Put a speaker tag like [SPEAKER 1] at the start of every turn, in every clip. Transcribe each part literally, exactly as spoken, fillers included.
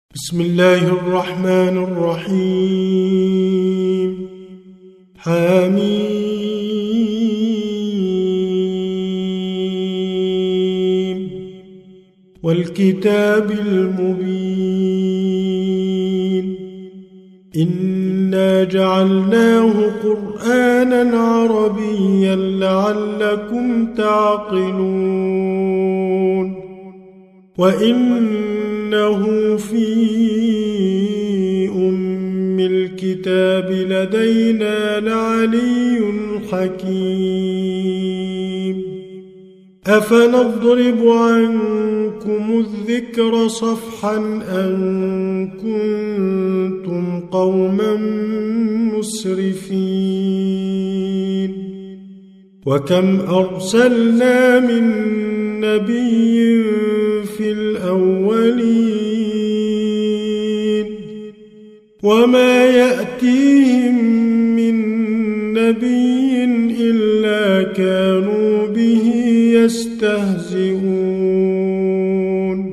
[SPEAKER 1] بسم الله الرحمن الرحيم. حميم والكتاب المبين إنا جعلناه قرآنا عربيا لعلكم تعقلون وإنه في أم الكتاب لدينا لعلي حكيم أفنضرب عنكم الذكر صفحا أن كنتم قوما مسرفين وكم أرسلنا من نبي في الأولين وما يأتيهم من نبي إلا كانوا به يستهزئون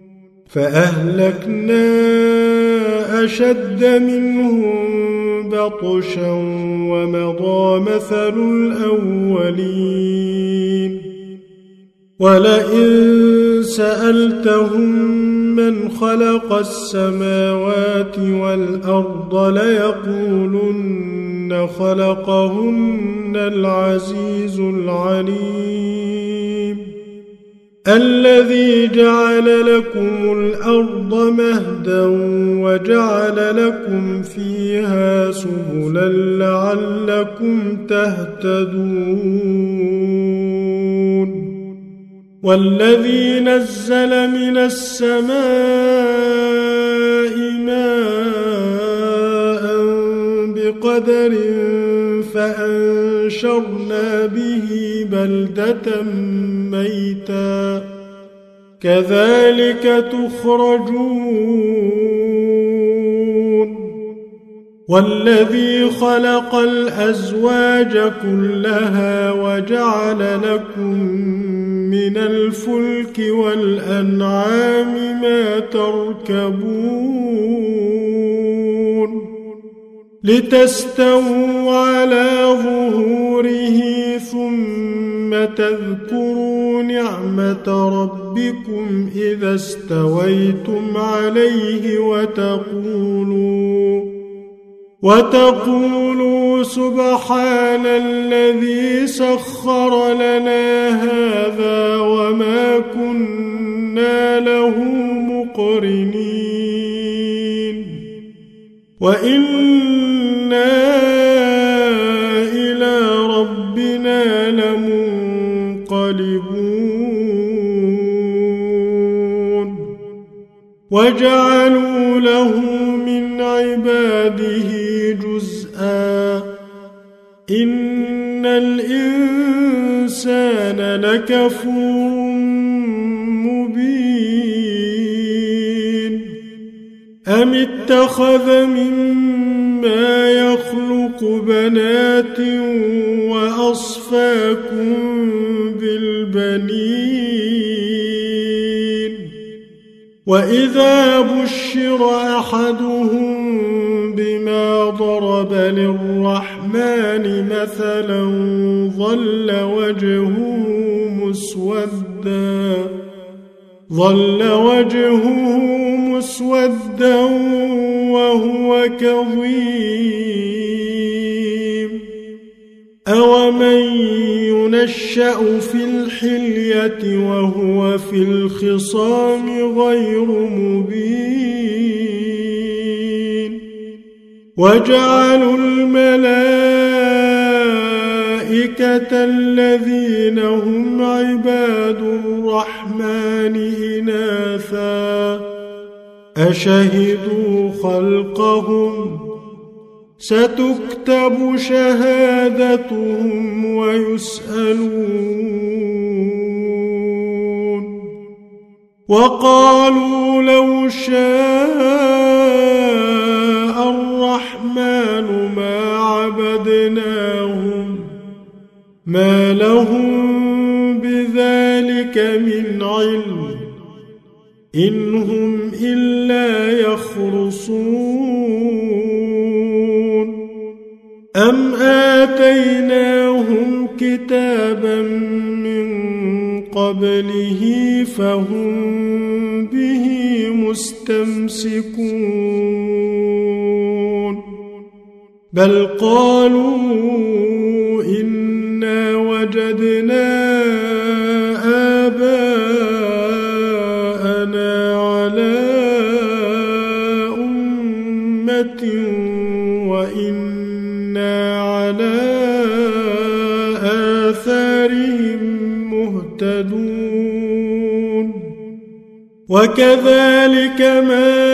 [SPEAKER 1] فأهلكنا أشد منهم بطشا ومضى مثل الأولين ولئن سألتهم من خلق السماوات والأرض ليقولن خلقهن العزيز العليم الذي جعل لكم الأرض مهدا وجعل لكم فيها سبلا لعلكم تهتدون والذي نزل من السماء ماء بقدر فأنشرنا به بلدة ميتا كذلك تخرجون والذي خلق الأزواج كلها وجعل لكم من الفلك والأنعام ما تركبون لتستووا على ظهوره ثم تذكروا نعمة ربكم إذا استويتم عليه وتقولوا وتقولوا سبحان الذي سخر لنا هذا وما كنا له مقرنين وإنا إلى ربنا لمنقلبون وجعلوا له من عباده جزءا إن الإنسان لكفور مبين أم اتخذ مما يخلق بنات وأصفاكم بالبنين وإذا بشر أحدهم بما ضرب للرحمن مثلا ظل وجهه مسودا ظل وجهه مسودا وهو كظيم أومن ينشأ في الحلية وهو في الخصام غير مبين وجعلوا الملائكة الذين هم عباد الرحمن إناثا أشهدوا خلقهم ستكتب شهادتهم ويسألون وقالوا لو شاء الرحمن ما عبدناهم ما لهم بذلك من علم إن هم إلا يخرصون أم آتيناهم كتابا من قبله فهم به مستمسكون بل قالوا إنا وجدنا آباءنا على أمة وإنا على آثارهم مهتدون وكذلك ما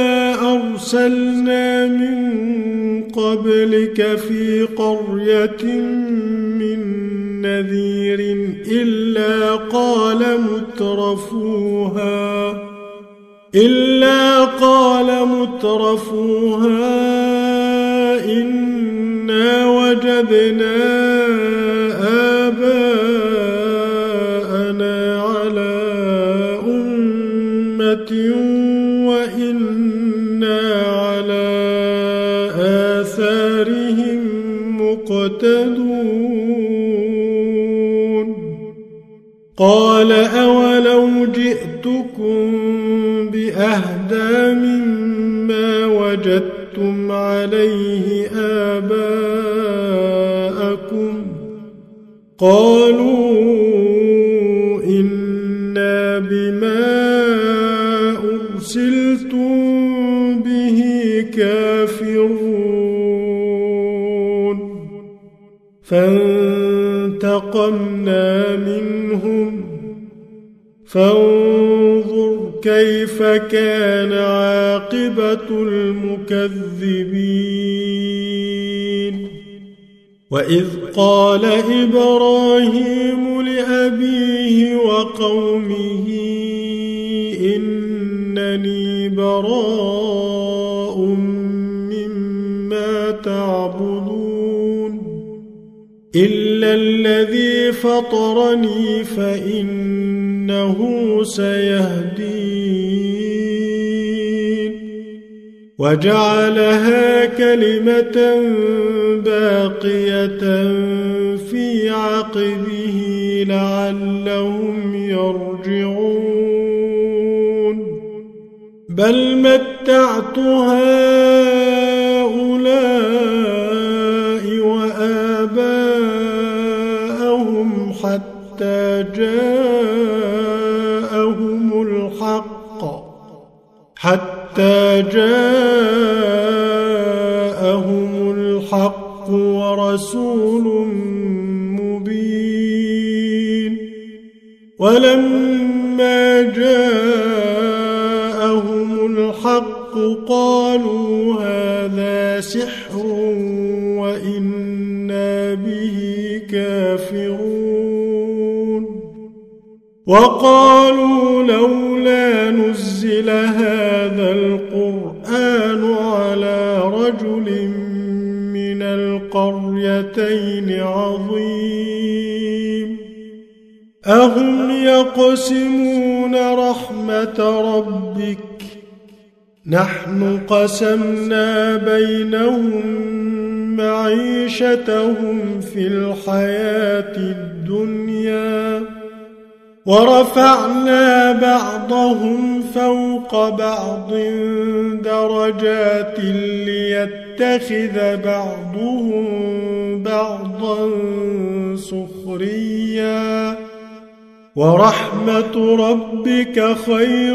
[SPEAKER 1] أرسلنا من قبلك في قرية من نذير إلا قال مترفوها إلا قال مترفوها إنا وجدنا آباءنا على أمة وإنا على آثارهم مقتدون قال أولو جئتكم بأهدى مما وجدتم عليه آباءكم قالوا إنا بما أرسلتم به كافرون فانتقمنا منهم فانظر كيف كان عاقبة المكذبين وإذ قال إبراهيم لأبيه وقومه إنني براء مما تعبدون إلا الذي فطرني فإنه سيهدين وجعلها كلمة باقية في عقبه لعلهم يرجعون بل متعت هؤلاء وآباءهم حتى جاءهم الحق حتى جاءهم الحق ورسول مبين ولما جاءهم الحق قالوا هذا سحر وإنا به كافرون وقالوا لولا نزل هذا القرآن على رجل من القريتين عظيم أهم يقسمون رحمة ربك نحن قسمنا بينهم معيشتهم في الحياة الدنيا ورفعنا بعضهم فوق بعض درجات ليتخذ بعضهم بعضا سخريا ورحمة ربك خير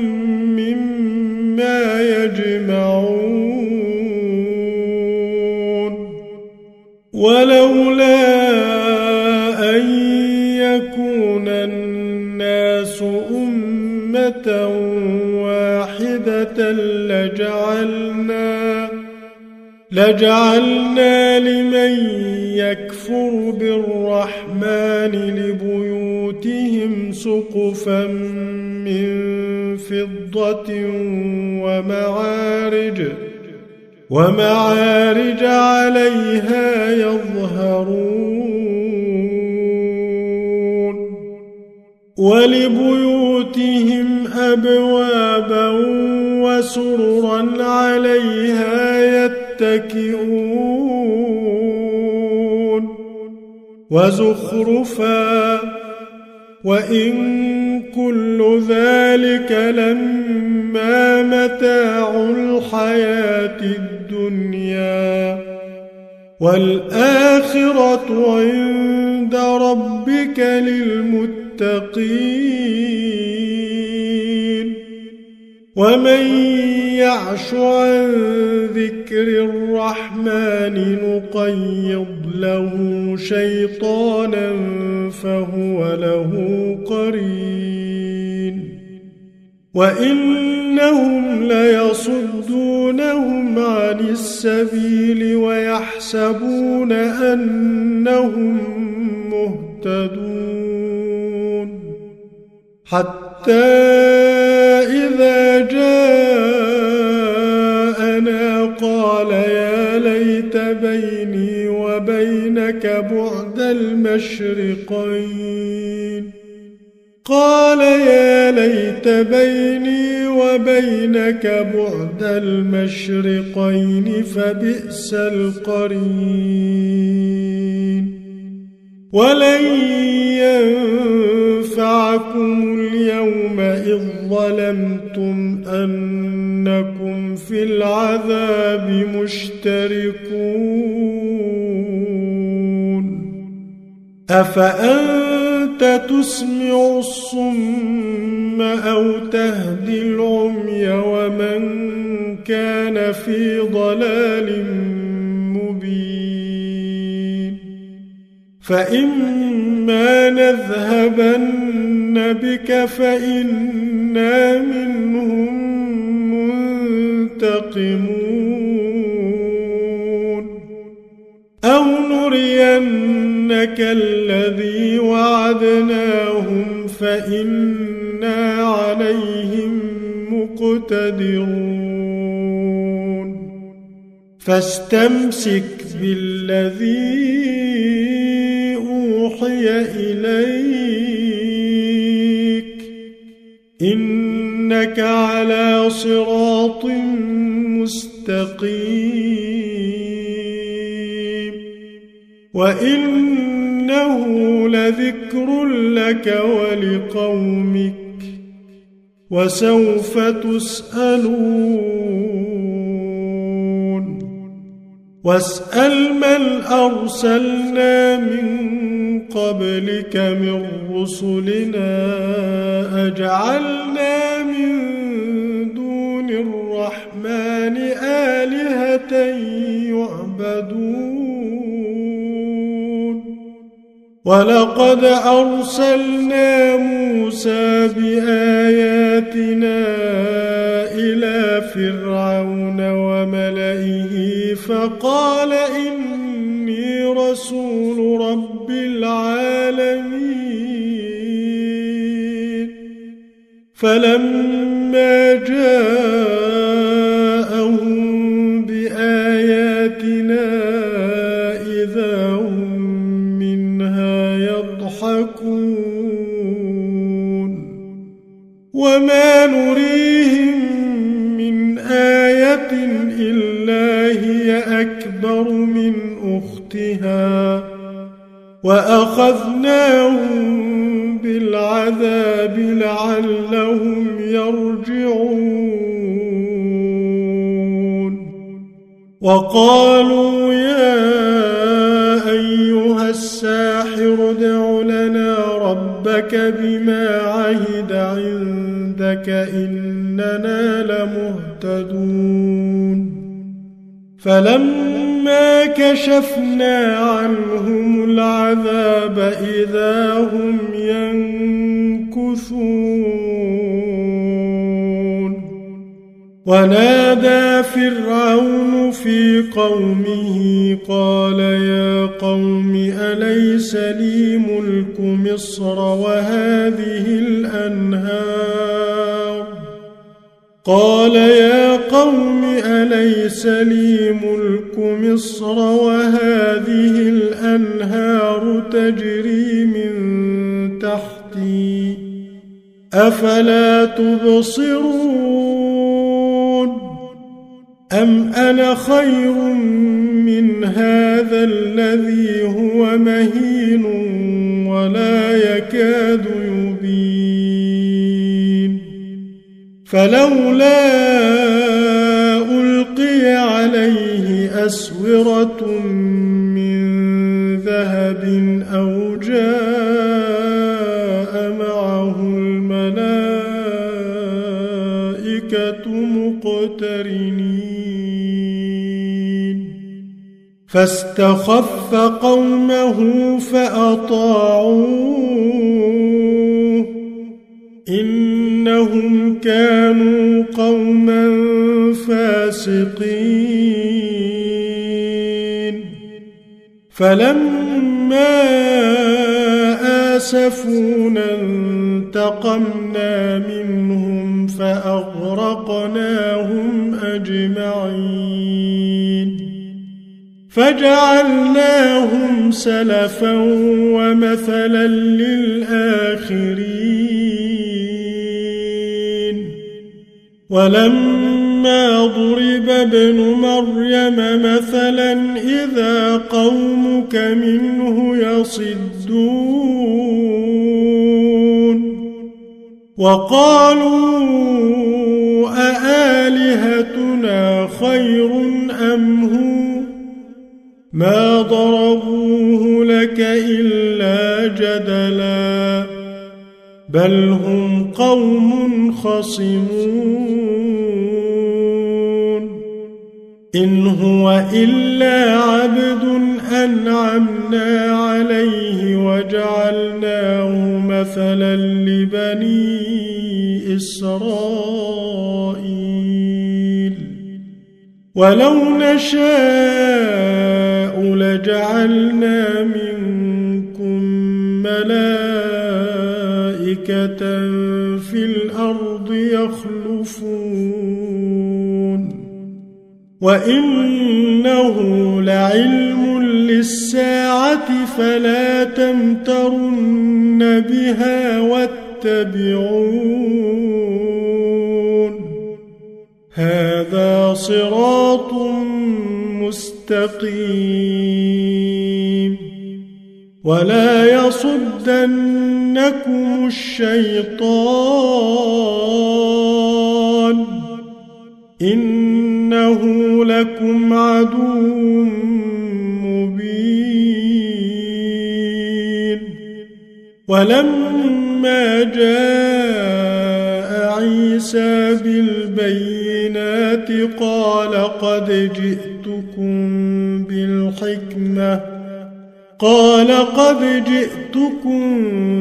[SPEAKER 1] مما يجمعون ولولا أن يكون الناس أمة واحدة لجعلنا لجعلنا لمن يكفر بالرحمن لبيوتهم سقفا من فضة ومعارج ومعارج عليها يظهرون ولبيوتهم أبوابا وسررا عليها يتكئون وزخرفا وإن كل ذلك لما متاع الحياة الدنيا والآخرة عند ربك للمتقين ومن يعش عن ذكر الرحمن نقيض له شيطانا فهو له قرين وإنهم ليصدونهم عن السبيل ويحسبون أنهم مهتدون حتى إذا جاءنا قال يا ليت بيني وبينك بعد المشرقين قال يا ليت بيني وبينك بعد المشرقين فبئس القرين ولن ينفعكم اليوم إذ ظلمتم أنكم في العذاب مشتركون أفأنت تسمع الصم أو تهدي العمي ومن كان في ضلال مبين فإما نذهبن بك فإنا منهم منتقمون أو نرينك الذي وعدناهم فإنا عليهم مقتدرون فاستمسك بالذي أوحي إليك إنك على صراط مستقيم وإنه لذكر لك ولقومك وسوف تسألون واسأل من أرسلنا من قبلك من رسلنا أجعلنا من دون الرحمن آلهة يعبدون ولقد أرسلنا موسى بآياتنا إلى فرعون وملئه فقال إني رسول رب العالمين فلما جاءهم بآياتنا إذا هم منها يضحكون وما نريهم من آية إلا هي أكبر من أختها وأخذناهم بالعذاب لعلهم يرجعون وقالوا يا أيها الساحر ادع لنا ربك بما عهد عندك إننا لمهتدون فلما كشفنا عنهم العذاب إذا هم ينكثون ونادى فرعون في قومه قال يا قوم أليس لي ملك مصر وهذه الأنهار قال يا قوم أليس لي ملك مصر وهذه الأنهار تجري من تحتي أفلا تبصرون أم أنا خير من هذا الذي هو مهين ولا يكاد يبين فلولا ألقي عليه أسورة من ذهب أو جاء معه الملائكة مقترنين فاستخف قومه فأطاعوه إنهم كانوا قوما فاسقين فلما آسفونا انتقمنا منهم فأغرقناهم أجمعين فجعلناهم سلفا ومثلا للآخرين ولما ضرب ابن مريم مثلا إذا قومك منه يصدون وقالوا أآلهتنا خير أم هو ما ضربوه لك إلا جدلا بل هم قوم خصمون إن هو إلا عبد أنعمنا عليه وجعلناه مثلا لبني إسرائيل ولو نشاء لجعلنا منكم ملائكة في الأرض يخلفون وإنه لعلم للساعة فلا تمترن بها واتبعون هذا صراط مستقيم ولا يصدنكم الشيطان إنه لكم عدو مبين ولما جاء عيسى بالبينات قال قد جئتكم بالحكمة قال قد جئتكم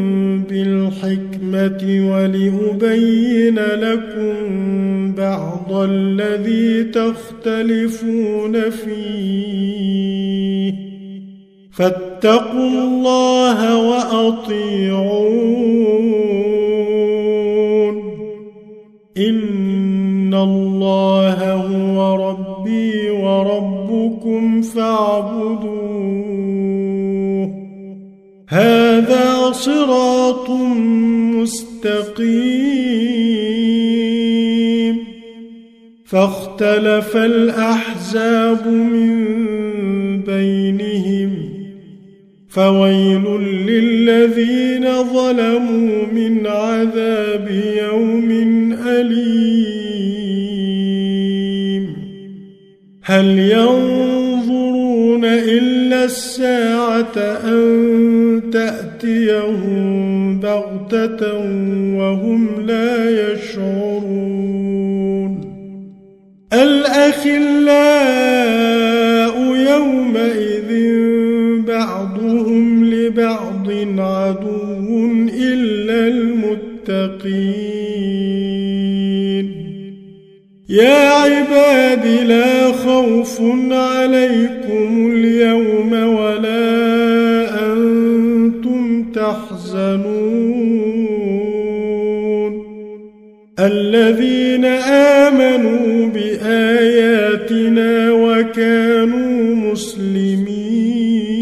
[SPEAKER 1] بالحكمة ولأبين لكم بعض الذي تختلفون فيه فاتقوا الله وأطيعون إن الله هو ربي وربكم فاعبدوه هذا صراط مستقيم فاختلف الأحزاب من بينهم فويل للذين ظلموا من عذاب يوم أليم هل ينظرون إلا الساعة أن تأتيهم بغتة وهم لا يشعرون الأخلاء يومئذ بعضهم لبعض عدو إلا المتقين يا عباد لا خوف عليكم اليوم ولا أنتم تحزنون الذين آمنوا بآياتنا وكانوا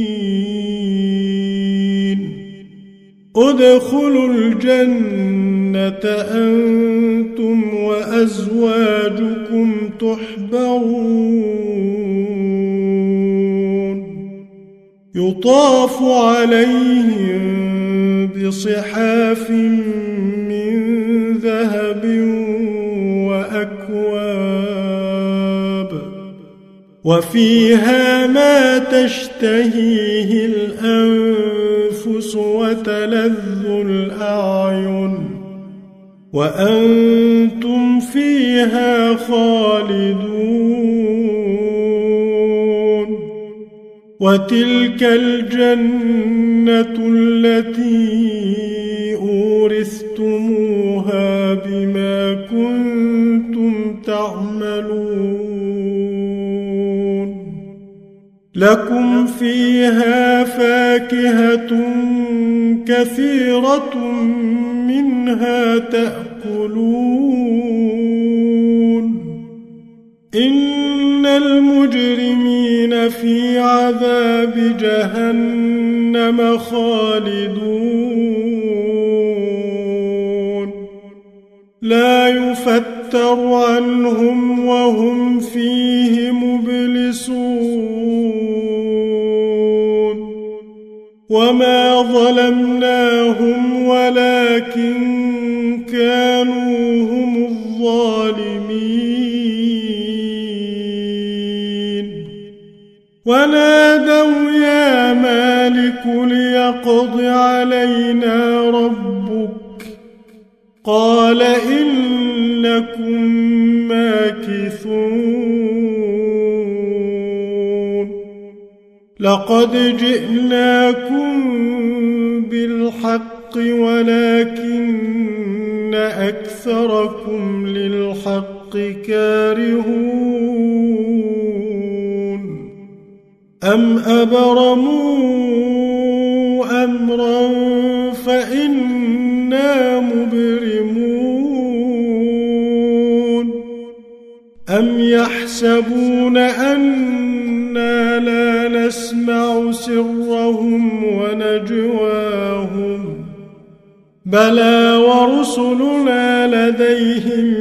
[SPEAKER 1] مسلمين ادخلوا الجنة أنتم وأزواجكم تحبرون يطاف عليهم بصحاف من ذهب وأكواب وفيها ما تشتهيه الأنفس وتلذ الأعين وأنتم فيها خالدون وتلك الجنة التي أورثتموها بما كنتم تعملون لكم فيها فاكهة كثيرة منها تأكلون إن المجرمين في عذاب جهنم خالدون لا يفتر عنهم وهم فيه مبلسون وما ظلمناهم ولكن كانوا هم الظالمين ونادوا يا مالك ليقض علينا ربك قال إنكم ماكثون لقد جئناكم بالحق ولكن أكثركم للحق كارهون أم أبرموا أمرا فإنا مبرمون أم يحسبون أنا لا نسمع سرهم ونجواهم بلى ورسلنا لديهم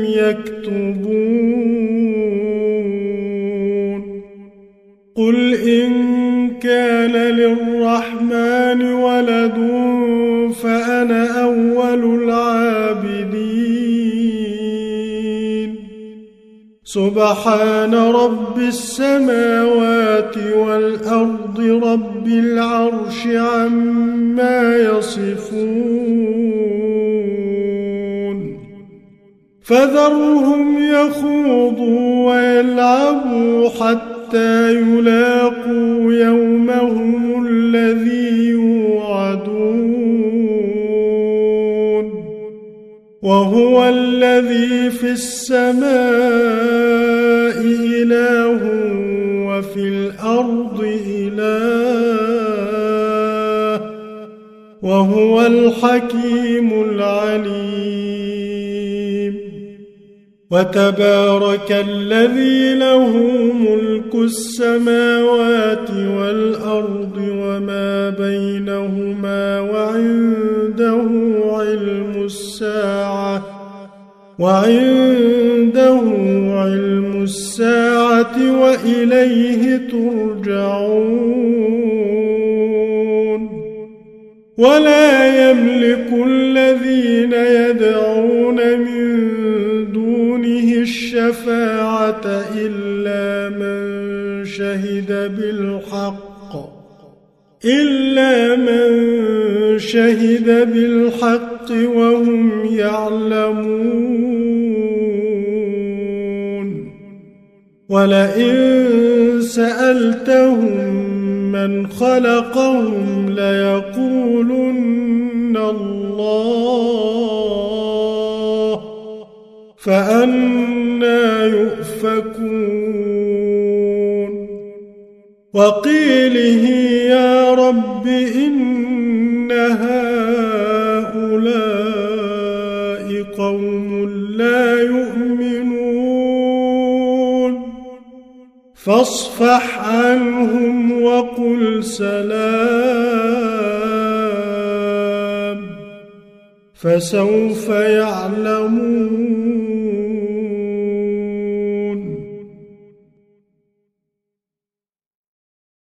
[SPEAKER 1] يكتبون قل إن كان للرحمن ولد فأنا أول العابدين سبحان رب السماوات والأرض رب العرش عما يصفون فذرهم يخوضوا ويلعبوا حتى يلاقوا يومهم الذي يوعدون وهو الذي في السماء إله وفي الأرض إله وهو الحكيم العليم وتبارك الذي له ملك السماوات والأرض وما بينهما وعنده علم الساعة وعنده علم الساعة وإليه ترجعون ولا يملك الذين يدعون من دونه الشفاعة إلا من شهد بالحق إلا من شهد بالحق وهم يعلمون ولئن سألتهم من خلقهم ليقولن الله فأنى يؤفكون وقيله يا رب إن هؤلاء قوم لا يؤمنون فاصفح عنهم وقل سلام فسوف يعلمون.